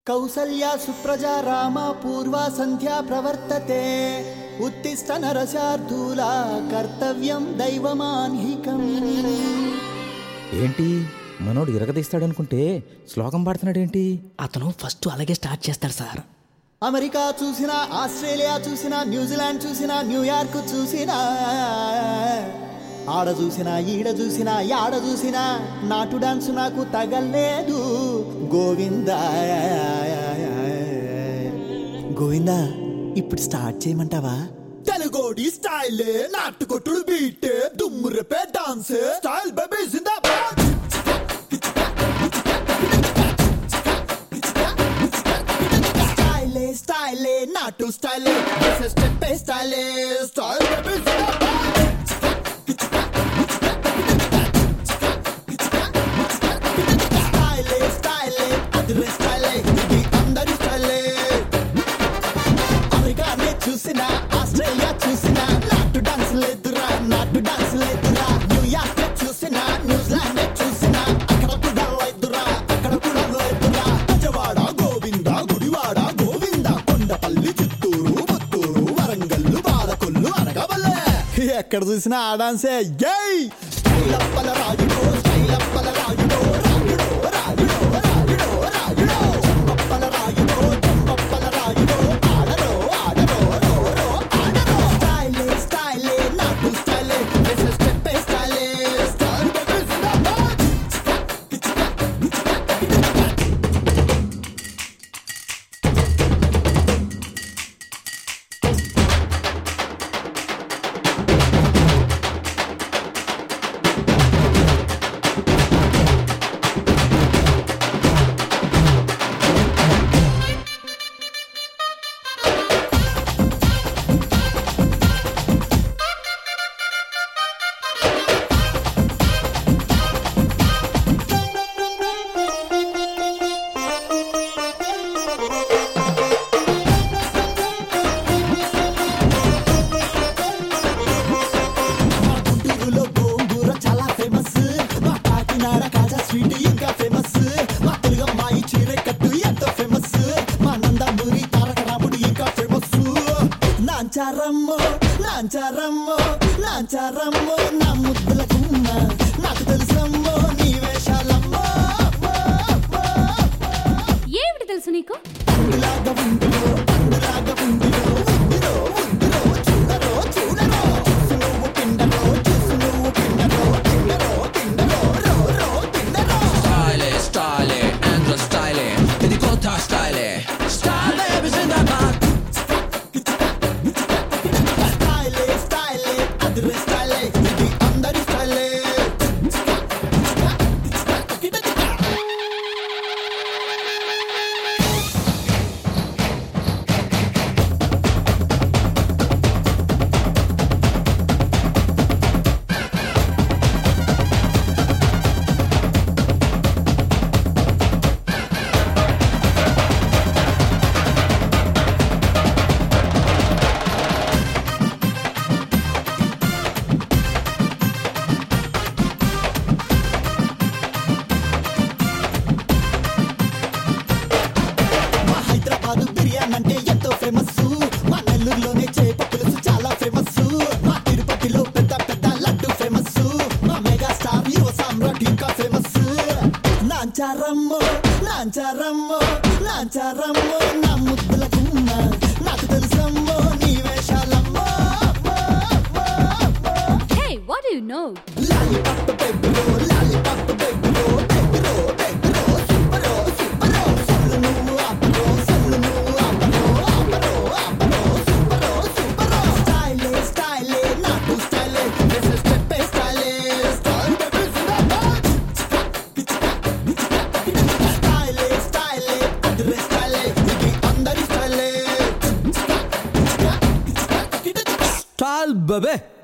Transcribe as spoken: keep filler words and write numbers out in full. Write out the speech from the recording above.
కౌసల్యా సుప్రజా రామ పూర్వా సంధ్యా ప్రవర్తతే ఉత్తిష్ట నరశార్దూల కర్తవ్యం దైవమాన్హికం. ఏంటి మనోడు ఇరగదీస్తాడనుకుంటే శ్లోకం పాడుతున్నాడేంటి? అతను ఫస్ట్ అలాగే స్టార్ట్ చేస్తాడు సార్. అమెరికా చూసినా, ఆస్ట్రేలియా చూసినా, న్యూజిలాండ్ చూసినా, న్యూయార్క్ చూసినా, ఆడ చూసినా ఈడ చూసినా యాడ చూసినా నాటు డాన్స్ నాకు తగలేదు. గోవిందా గోవిందా ఇప్పుడు స్టార్ట్ చేయమంటావా? తెలుగోడి స్టైల్ నాటు కొట్టుడు బీట్ దుమ్ము రేపే డాన్స్ స్టైల్ బేబీ జిందాబాద్. స్టైలే స్టైలే నాటు స్టైలే స్టెప్ స్టైలే స్టైల్ బేబీ జిందాబాద్. చూసినా ఆస్ట్రేలియా చూసినా నాటు డాన్స్ లేదురా, నాటు డాన్స్ లేదురా. న్యూయార్క్ చూసినా న్యూజిలాండ్ చూసినా అక్కడ కూడా లేదురా, అక్కడ కూడా లేదురా. విజయవాడ గోవింద, గుడివాడ గోవింద, కొండపల్లి, చిత్తూరు, పుత్తూరు, వరంగల్లు, బాలకొల్లు, అనగవల్లే ఎక్కడ చూసినా ఆ డాన్సే. జై స్టైల్ అప్పల రాజుడో, స్టైల్ అప్పల రాజుడో, రాజుడో రాజుడో రాజుడో రాజుడో చెంపప్పల రాజుడో, చెంపప్పల రాజుడో, ఆడరో ఆడరో రో రో ఆడరో. స్టైలే స్టైలే నాటు స్టైలే స్టెప్ స్టైలే స్టైల్ బేబీ జిందాబాద్. నాంచారమ్మో నాంచారమ్మో నాంచారమ్మో నా ముద్దుల కుమ్మ నాకు తెలుసమ్మో నీ వేషాలమ్మో. ఏమిటి తెలుసు నీకు? పండులాగా ఉందిరో, పండులాగా ఉందిరో, ఉందిరో ఉందిరో చూడరో చూడరో. చూసు నువ్వు పిండరో, చూసు నువ్వు పిండరో, పిండరో పిండరో రో రో పిండరో. Style, style, Andro style, ఇది కొత్త style, style baby జిందాబాద్. స్టైలే స్టైలే అదిరే స్టైలే ఇది అందరి స్టైలే. మా హైదరాబాద్ బిర్యానీ అంటే ఎంతో ఫేమస్, మా నెల్లూరులోనే చేప పులుసు చాలా ఫేమస్, మా తిరుపతిలో పెద్ద పెద్ద లడ్డు ఫేమస్, మా మెగా స్టార్ యువ సామ్రాట్ ఇంకా ఫేమస్. నాంచారమ్మో నాంచారమ్మో నాంచారమ్మో నా ముద్దుల కుమ్మ నాకు తెలుసమ్మో నీ వేషాలమ్మో. Hey, what do you know? Lollipop బేబీరో, లాలీపాప్ బేబీరో, బేబీరో బేబీరో సూపరో సూపరో. సల్లు నువ్వు ఆపరో, సల్లు నువ్వు ఆపరో, ఆపరో ఆపరో సూపరో సూపరో. స్టైలే స్టైలే నాటు స్టైలే స్టెప్ స్టైలే స్టైల్ బేబీ జిందాబాద్. స్టైలే స్టైలే అదిరే స్టైలే ఇది అందరి స్టైలే. స్టాల్ బబే.